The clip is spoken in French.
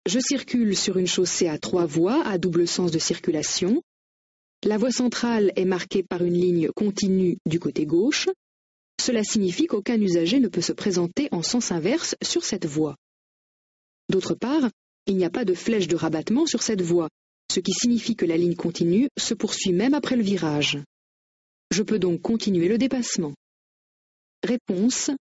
Je circule sur une chaussée à 3 voies à double sens de circulation. La voie centrale est marquée par une ligne continue du côté gauche. Cela signifie qu'aucun usager ne peut se présenter en sens inverse sur cette voie. D'autre part, il n'y a pas de flèche de rabattement sur cette voie, ce qui signifie que la ligne continue se poursuit même après le virage. Je peux donc continuer le dépassement. Réponse